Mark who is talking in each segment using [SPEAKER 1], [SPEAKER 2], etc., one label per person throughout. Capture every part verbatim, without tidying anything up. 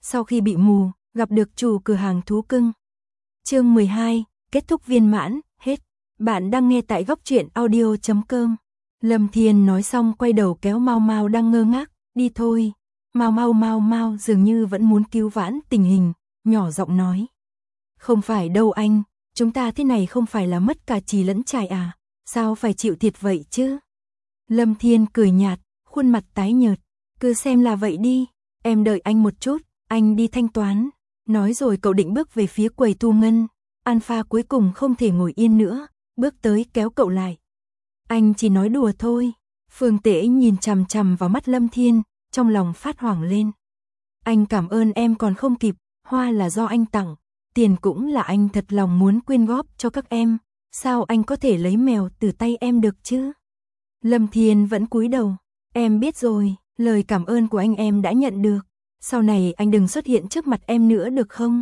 [SPEAKER 1] sau khi bị mù, gặp được chủ cửa hàng thú cưng. Chương mười hai, kết thúc viên mãn, hết. Bạn đang nghe tại góc truyện audio chấm com. Lâm Thiên nói xong quay đầu kéo Mau Mau đang ngơ ngác, đi thôi. Mau Mau Mau Mau dường như vẫn muốn cứu vãn tình hình, nhỏ giọng nói. Không phải đâu anh, chúng ta thế này không phải là mất cả trì lẫn trải à, sao phải chịu thiệt vậy chứ? Lâm Thiên cười nhạt, khuôn mặt tái nhợt, cứ xem là vậy đi, em đợi anh một chút, anh đi thanh toán. Nói rồi cậu định bước về phía quầy thu ngân, Alpha cuối cùng không thể ngồi yên nữa, bước tới kéo cậu lại. Anh chỉ nói đùa thôi. Phương Tễ nhìn chằm chằm vào mắt Lâm Thiên, trong lòng phát hoảng lên. Anh cảm ơn em còn không kịp, hoa là do anh tặng, tiền cũng là anh thật lòng muốn quyên góp cho các em, sao anh có thể lấy mèo từ tay em được chứ? Lâm Thiên vẫn cúi đầu, em biết rồi, lời cảm ơn của anh em đã nhận được, sau này anh đừng xuất hiện trước mặt em nữa được không?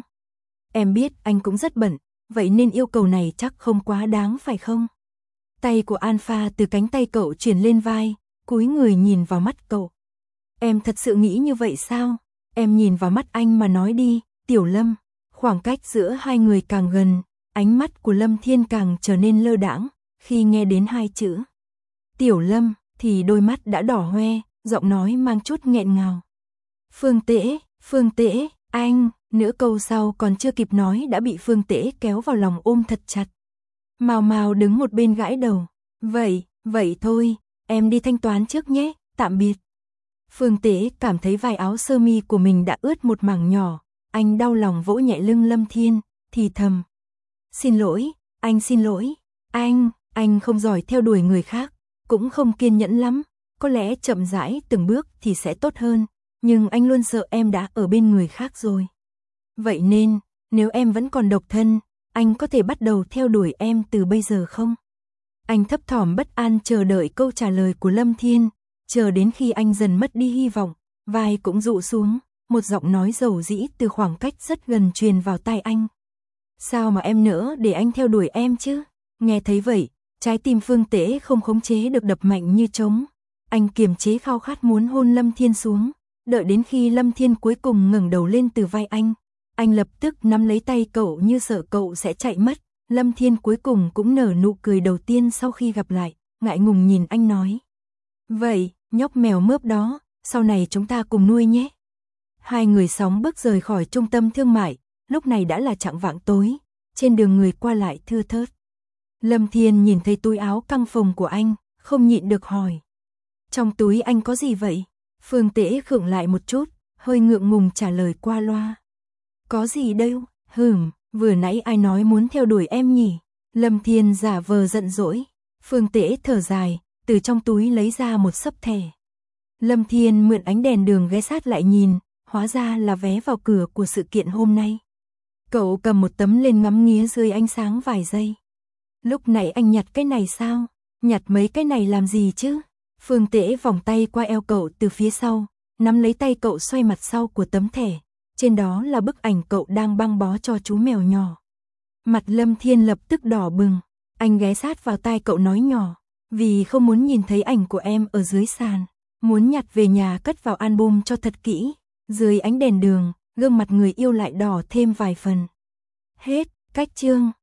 [SPEAKER 1] Em biết anh cũng rất bận, vậy nên yêu cầu này chắc không quá đáng phải không? Tay của Alpha từ cánh tay cậu chuyển lên vai, cúi người nhìn vào mắt cậu. Em thật sự nghĩ như vậy sao? Em nhìn vào mắt anh mà nói đi, Tiểu Lâm. Khoảng cách giữa hai người càng gần, ánh mắt của Lâm Thiên càng trở nên lơ đãng, khi nghe đến hai chữ Tiểu Lâm thì đôi mắt đã đỏ hoe, giọng nói mang chút nghẹn ngào. Phương Tễ, Phương Tễ, anh, nửa câu sau còn chưa kịp nói đã bị Phương Tễ kéo vào lòng ôm thật chặt. Mao Mao đứng một bên gãi đầu, vậy, vậy thôi, em đi thanh toán trước nhé, tạm biệt. Phương Tễ cảm thấy vài áo sơ mi của mình đã ướt một mảng nhỏ, anh đau lòng vỗ nhẹ lưng Lâm Thiên, thì thầm. Xin lỗi, anh xin lỗi, anh, anh không giỏi theo đuổi người khác, cũng không kiên nhẫn lắm, có lẽ chậm rãi từng bước thì sẽ tốt hơn, nhưng anh luôn sợ em đã ở bên người khác rồi. Vậy nên, nếu em vẫn còn độc thân, anh có thể bắt đầu theo đuổi em từ bây giờ không? Anh thấp thỏm bất an chờ đợi câu trả lời của Lâm Thiên, chờ đến khi anh dần mất đi hy vọng, vai cũng dụ xuống, một giọng nói dầu dĩ từ khoảng cách rất gần truyền vào tai anh. Sao mà em nỡ để anh theo đuổi em chứ? Nghe thấy vậy, trái tim Phương Tễ không khống chế được đập mạnh như trống. Anh kiềm chế khao khát muốn hôn Lâm Thiên xuống, đợi đến khi Lâm Thiên cuối cùng ngẩng đầu lên từ vai anh. Anh lập tức nắm lấy tay cậu như sợ cậu sẽ chạy mất. Lâm Thiên cuối cùng cũng nở nụ cười đầu tiên sau khi gặp lại, ngại ngùng nhìn anh nói. Vậy, nhóc mèo mướp đó, sau này chúng ta cùng nuôi nhé. Hai người sóng bước rời khỏi trung tâm thương mại, lúc này đã là chạng vạng tối, trên đường người qua lại thưa thớt. Lâm Thiên nhìn thấy túi áo căng phồng của anh, không nhịn được hỏi. Trong túi anh có gì vậy? Phương Tễ khựng lại một chút, hơi ngượng ngùng trả lời qua loa. Có gì đâu, hừm, vừa nãy ai nói muốn theo đuổi em nhỉ? Lâm Thiên giả vờ giận dỗi. Phương Tễ thở dài, từ trong túi lấy ra một xấp thẻ. Lâm Thiên mượn ánh đèn đường ghé sát lại nhìn, hóa ra là vé vào cửa của sự kiện hôm nay. Cậu cầm một tấm lên ngắm nghía dưới ánh sáng vài giây. Lúc nãy anh nhặt cái này sao? Nhặt mấy cái này làm gì chứ? Phương Tễ vòng tay qua eo cậu từ phía sau, nắm lấy tay cậu xoay mặt sau của tấm thẻ. Trên đó là bức ảnh cậu đang băng bó cho chú mèo nhỏ. Mặt Lâm Thiên lập tức đỏ bừng, anh ghé sát vào tai cậu nói nhỏ, vì không muốn nhìn thấy ảnh của em ở dưới sàn, muốn nhặt về nhà cất vào album cho thật kỹ. Dưới ánh đèn đường, gương mặt người yêu lại đỏ thêm vài phần. Hết, cách chương.